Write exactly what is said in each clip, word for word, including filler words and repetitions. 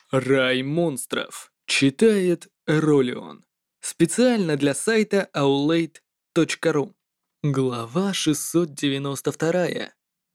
Рай монстров. Читает Ролион. Специально для сайта аулейт точка ру. Глава шестьсот девяносто два.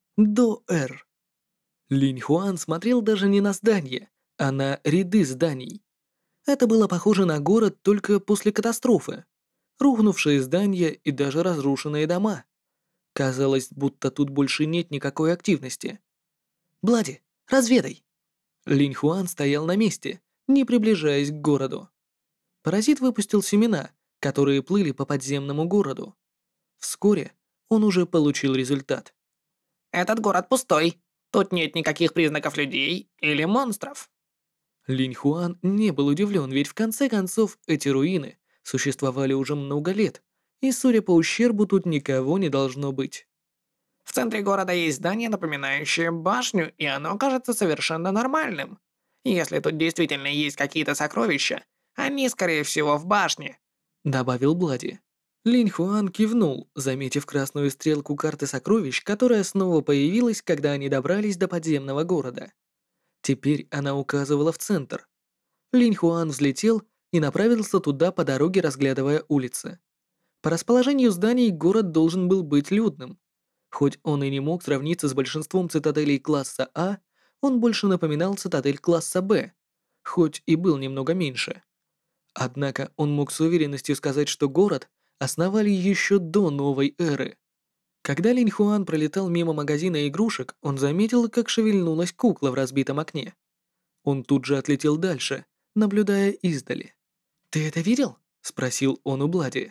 До-Эр. Линь Хуан смотрел даже не на здания, а на ряды зданий. Это было похоже на город только после катастрофы. Рухнувшие здания и даже разрушенные дома. Казалось, будто тут больше нет никакой активности. «Блади, разведай!» Линь Хуан стоял на месте, не приближаясь к городу. Паразит выпустил семена, которые плыли по подземному городу. Вскоре он уже получил результат. Этот город пустой. Тут нет никаких признаков людей или монстров. Линь Хуан не был удивлен, ведь в конце концов эти руины существовали уже много лет, и судя по ущербу тут никого не должно быть. В центре города есть здание, напоминающее башню, и оно кажется совершенно нормальным. Если тут действительно есть какие-то сокровища, они, скорее всего, в башне. Добавил Блади. Линь Хуан кивнул, заметив красную стрелку карты сокровищ, которая снова появилась, когда они добрались до подземного города. Теперь она указывала в центр. Линь Хуан взлетел и направился туда по дороге, разглядывая улицы. По расположению зданий город должен был быть людным. Хоть он и не мог сравниться с большинством цитаделей класса А, он больше напоминал цитадель класса Б, хоть и был немного меньше. Однако он мог с уверенностью сказать, что город основали еще до новой эры. Когда Линь Хуан пролетал мимо магазина игрушек, он заметил, как шевельнулась кукла в разбитом окне. Он тут же отлетел дальше, наблюдая издали. «Ты это видел?» — спросил он у Блади.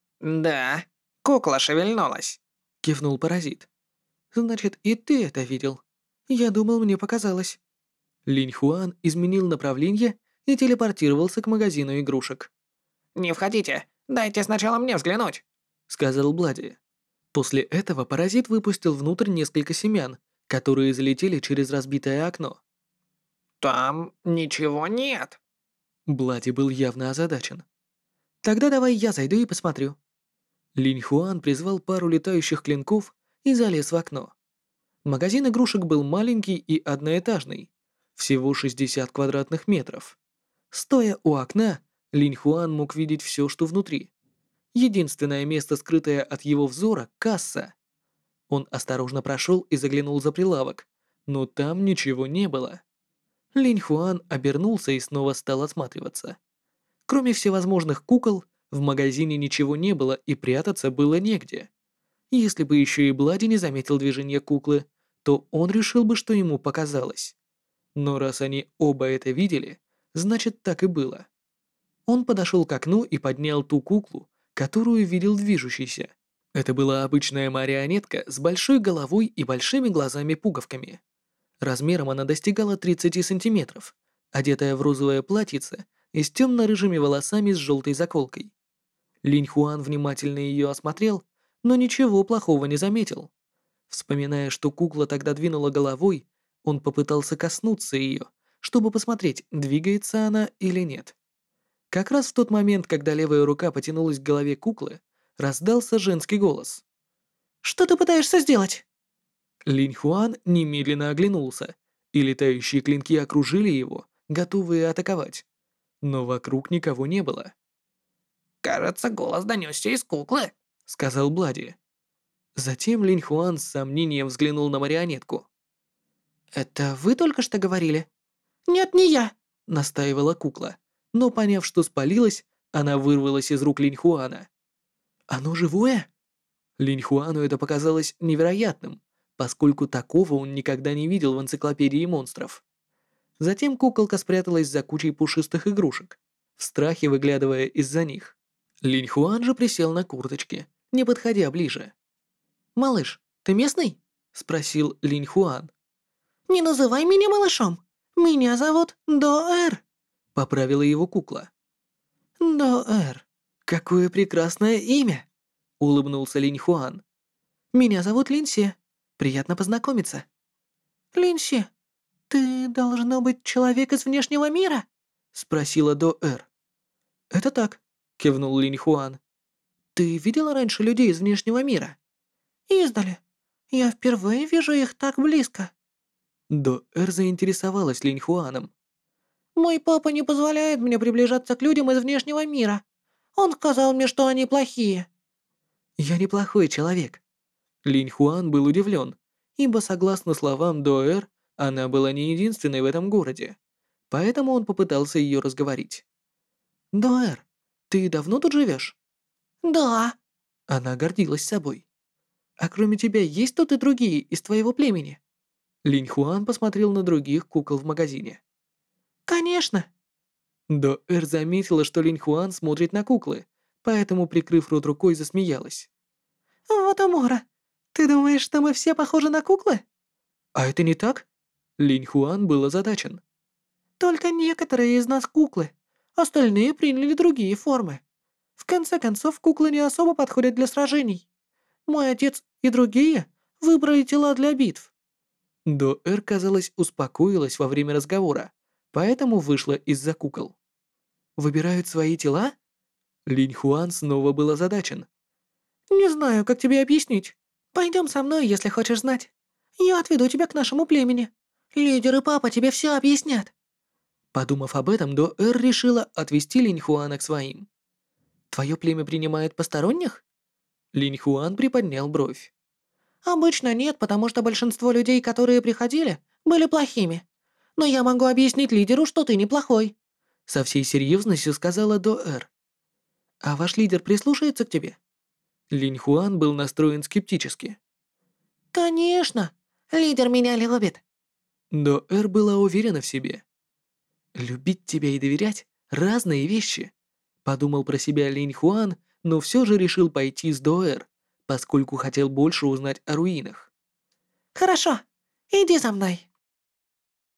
Да, кукла шевельнулась. Кивнул паразит. «Значит, и ты это видел? Я думал, мне показалось». Линь Хуан изменил направление и телепортировался к магазину игрушек. «Не входите, дайте сначала мне взглянуть». Сказал Блади. После этого паразит выпустил внутрь несколько семян, которые залетели через разбитое окно. Там ничего нет. Блади был явно озадачен. «Тогда давай я зайду и посмотрю». Линь Хуан призвал пару летающих клинков и залез в окно. Магазин игрушек был маленький и одноэтажный, всего шестьдесят квадратных метров. Стоя у окна, Линь Хуан мог видеть все, что внутри. Единственное место, скрытое от его взора — касса. Он осторожно прошел и заглянул за прилавок, но там ничего не было. Линь Хуан обернулся и снова стал осматриваться. Кроме всевозможных кукол, в магазине ничего не было и прятаться было негде. Если бы еще и Блади не заметил движение куклы, то он решил бы, что ему показалось. Но раз они оба это видели, значит так и было. Он подошел к окну и поднял ту куклу, которую видел движущейся. Это была обычная марионетка с большой головой и большими глазами-пуговками. Размером она достигала тридцати сантиметров, одетая в розовое платьице и с темно-рыжими волосами с желтой заколкой. Линь Хуан внимательно ее осмотрел, но ничего плохого не заметил. Вспоминая, что кукла тогда двинула головой, он попытался коснуться ее, чтобы посмотреть, двигается она или нет. Как раз в тот момент, когда левая рука потянулась к голове куклы, раздался женский голос. Что ты пытаешься сделать? Линь Хуан немедленно оглянулся, и летающие клинки окружили его, готовые атаковать. Но вокруг никого не было, Кажется, голос донесся из куклы. сказал Блади. Затем Линь Хуан с сомнением взглянул на марионетку. Это вы только что говорили? Нет, не я. Настаивала кукла, но поняв, что спалилась, она вырвалась из рук Линь Хуана. «Оно живое?» Линь Хуану это показалось невероятным, поскольку такого он никогда не видел в энциклопедии монстров. Затем куколка спряталась за кучей пушистых игрушек, в страхе выглядывая из-за них. Линь Хуан же присел на курточке, не подходя ближе. «Малыш, ты местный?» — спросил Линь Хуан. Не называй меня малышом. Меня зовут До-Эр. Поправила его кукла. До-Эр. «Какое прекрасное имя!» — улыбнулся Линь Хуан. Меня зовут Линси. Приятно познакомиться. Линси, ты должно быть человек из внешнего мира? Спросила До-Эр. «Это так», — кивнул Линь Хуан. «Ты видела раньше людей из внешнего мира?» Издали. Я впервые вижу их так близко. До-Эр заинтересовалась Линь Хуаном. Мой папа не позволяет мне приближаться к людям из внешнего мира. Он сказал мне, что они плохие. Я неплохой человек. Линь Хуан был удивлен, ибо, согласно словам Доэр, она была не единственной в этом городе. Поэтому он попытался ее разговорить. «Доэр, ты давно тут живешь?» Да. Она гордилась собой. «А кроме тебя есть тут и другие из твоего племени?» Линь Хуан посмотрел на других кукол в магазине. Конечно. Доэр заметила, что Линь Хуан смотрит на куклы, поэтому, прикрыв рот рукой, засмеялась. Вот Амора. Ты думаешь, что мы все похожи на куклы? «А это не так?» Линь Хуан был озадачен. Только некоторые из нас куклы. Остальные приняли другие формы. В конце концов, куклы не особо подходят для сражений. Мой отец и другие выбрали тела для битв. Доэр, казалось, успокоилась во время разговора, поэтому вышла из-за кукол. «Выбирают свои тела?» Линь Хуан снова был озадачен. Не знаю, как тебе объяснить. Пойдем со мной, если хочешь знать. Я отведу тебя к нашему племени. Лидер и папа тебе все объяснят. Подумав об этом, Доэр решила отвести Линь Хуана к своим. «Твое племя принимает посторонних?» Линь Хуан приподнял бровь. Обычно нет, потому что большинство людей, которые приходили, были плохими. Но я могу объяснить лидеру, что ты неплохой. Со всей серьезностью сказала Доэр. «А ваш лидер прислушается к тебе?» Линь Хуан был настроен скептически. Конечно, лидер меня любит. Доэр была уверена в себе. «Любить тебя и доверять — разные вещи», — подумал про себя Линь Хуан, но все же решил пойти с Доэр, поскольку хотел больше узнать о руинах. Хорошо, иди за мной.